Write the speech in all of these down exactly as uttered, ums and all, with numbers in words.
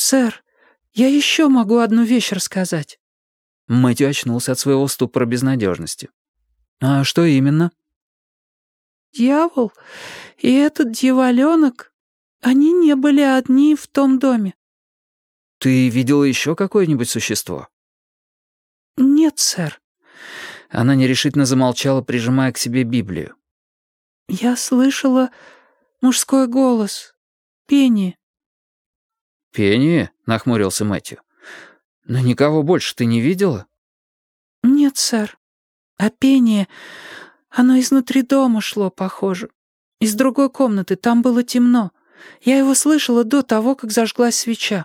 «Сэр, я еще могу одну вещь рассказать». Мэтью очнулся от своего ступора безнадежности. «А что именно?» «Дьявол и этот дьяволенок, они не были одни в том доме». «Ты видела еще какое-нибудь существо?» «Нет, сэр». Она нерешительно замолчала, прижимая к себе Библию. «Я слышала мужской голос, пение». «Пение?» — нахмурился Мэтью. «Но никого больше ты не видела?» «Нет, сэр. А пение, оно изнутри дома шло, похоже. Из другой комнаты, там было темно. Я его слышала до того, как зажглась свеча».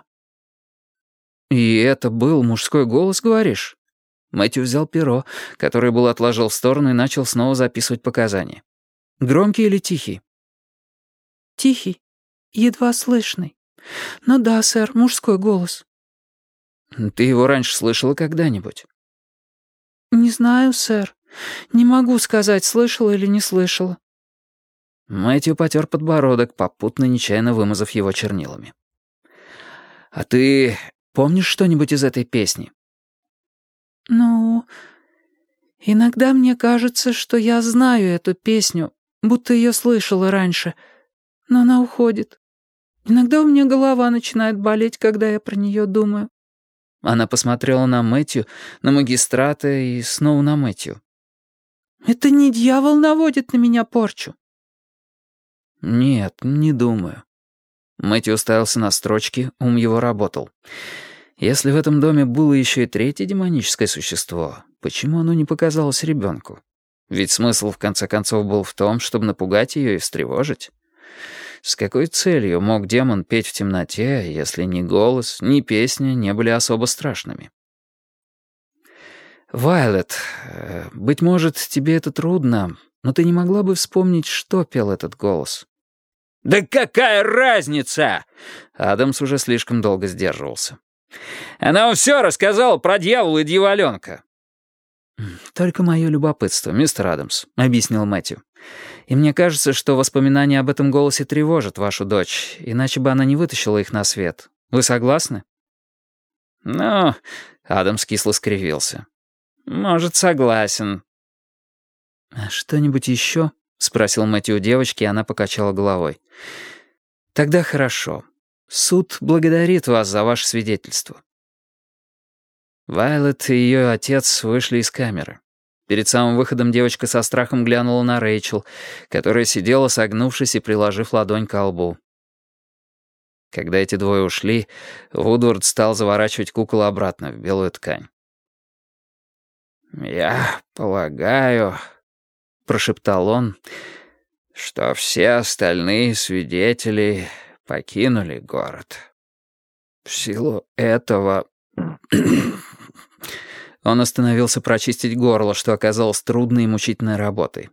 «И это был мужской голос, говоришь?» Мэтью взял перо, которое был отложил в сторону, и начал снова записывать показания. «Громкий или тихий?» «Тихий, едва слышный. Ну да, сэр, мужской голос». «Ты его раньше слышала когда-нибудь?» «Не знаю, сэр. Не могу сказать, слышала или не слышала». Мэтью потер подбородок, попутно нечаянно вымазав его чернилами. «А ты помнишь что-нибудь из этой песни?» «Ну, иногда мне кажется, что я знаю эту песню, будто ее слышала раньше, но она уходит. Иногда у меня голова начинает болеть, когда я про нее думаю». Она посмотрела на Мэтью, на магистрата и снова на Мэтью. «Это не дьявол наводит на меня порчу?» «Нет, не думаю». Мэтью уставился на строчки, ум его работал. Если в этом доме было еще и третье демоническое существо, почему оно не показалось ребенку? Ведь смысл, в конце концов, был в том, чтобы напугать ее и встревожить. С какой целью мог демон петь в темноте, если ни голос, ни песня не были особо страшными? «Вайлет, э, быть может, тебе это трудно, но ты не могла бы вспомнить, что пел этот голос?» «Да какая разница?» Адамс уже слишком долго сдерживался. «Она вам все рассказала про дьявола и дьяволенка». «Только мое любопытство, мистер Адамс», — объяснил Мэтью. «И мне кажется, что воспоминания об этом голосе тревожат вашу дочь, иначе бы она не вытащила их на свет. Вы согласны?» «Ну...» — Адамс кисло скривился. «Может, согласен». «А что-нибудь еще?» — спросил Мэтью у девочки, и она покачала головой. «Тогда хорошо. Суд благодарит вас за ваше свидетельство». Вайлет и ее отец вышли из камеры. Перед самым выходом девочка со страхом глянула на Рэйчел, которая сидела, согнувшись и приложив ладонь ко лбу. Когда эти двое ушли, Вудвард стал заворачивать кукол обратно в белую ткань. «Я полагаю...» — прошептал он, — что все остальные свидетели покинули город. В силу этого... Он остановился прочистить горло, что оказалось трудной и мучительной работой.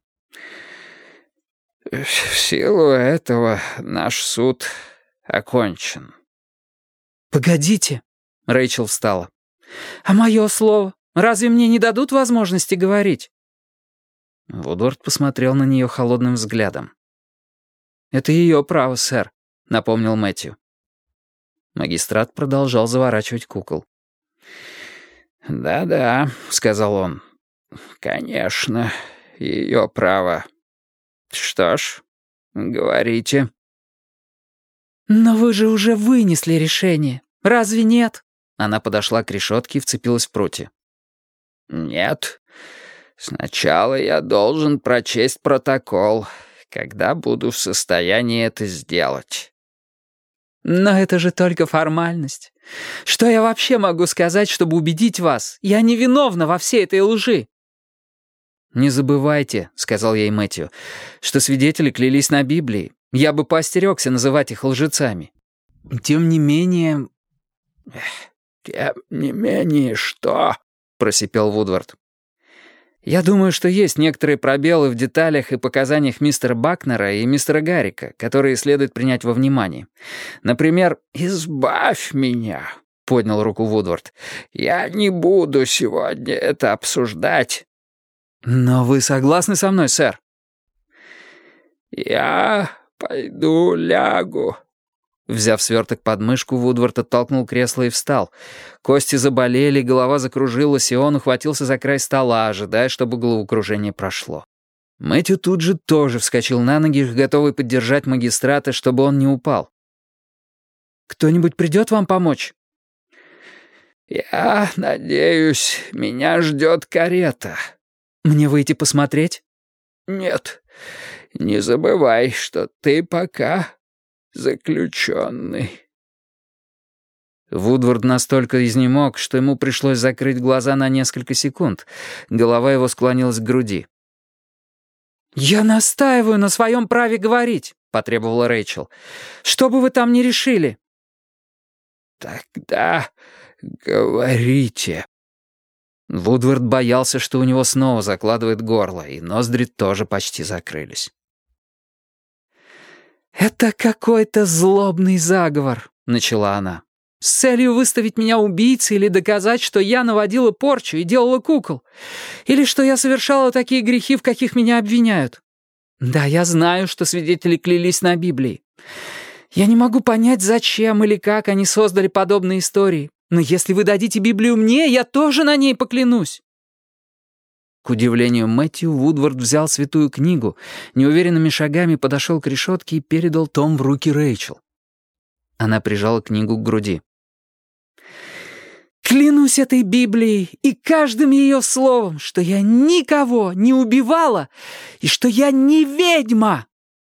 В силу этого наш суд окончен. «Погодите», — Рэйчел встала. «А мое слово? Разве мне не дадут возможности говорить?» Вудвард посмотрел на нее холодным взглядом. «Это ее право, сэр», — напомнил Мэтью. Магистрат продолжал заворачивать кукол. «Да-да», — сказал он. «Конечно, ее право. Что ж, говорите». «Но вы же уже вынесли решение. Разве нет?» Она подошла к решетке и вцепилась в прутья. «Нет. Сначала я должен прочесть протокол, когда буду в состоянии это сделать». «Но это же только формальность. Что я вообще могу сказать, чтобы убедить вас? Я невиновна во всей этой лжи». «Не забывайте», — сказал ей Мэтью, «что свидетели клялись на Библии. Я бы поостерегся называть их лжецами. Тем не менее...» «Тем не менее что?» — просипел Вудвард. «Я думаю, что есть некоторые пробелы в деталях и показаниях мистера Бакнера и мистера Гаррика, которые следует принять во внимание. Например...» «Избавь меня», — поднял руку Вудвард. «Я не буду сегодня это обсуждать». «Но вы согласны со мной, сэр?» «Я пойду лягу», Взяв сверток под мышку, Вудвард оттолкнул кресло и встал. Кости заболели, голова закружилась, и он ухватился за край стола, ожидая, чтобы головокружение прошло. Мэтью тут же тоже вскочил на ноги, готовый поддержать магистрата, чтобы он не упал. «Кто-нибудь придет вам помочь?» «Я надеюсь, меня ждет карета». «Мне выйти посмотреть?» «Нет, не забывай, что ты пока заключенный». Вудвард настолько изнемог, что ему пришлось закрыть глаза на несколько секунд. Голова его склонилась к груди. «Я настаиваю на своем праве говорить», — потребовала Рэйчел. «Что бы вы там ни решили». «Тогда говорите». Вудвард боялся, что у него снова закладывает горло, и ноздри тоже почти закрылись. «Это какой-то злобный заговор», — начала она. «С целью выставить меня убийцей или доказать, что я наводила порчу и делала кукол. Или что я совершала такие грехи, в каких меня обвиняют. Да, я знаю, что свидетели клялись на Библии. Я не могу понять, зачем или как они создали подобные истории. Но если вы дадите Библию мне, я тоже на ней поклянусь». К удивлению Мэтью, Вудвард взял святую книгу, неуверенными шагами подошел к решетке и передал том в руки Рэйчел. Она прижала книгу к груди. «Клянусь этой Библией и каждым ее словом, что я никого не убивала и что я не ведьма!»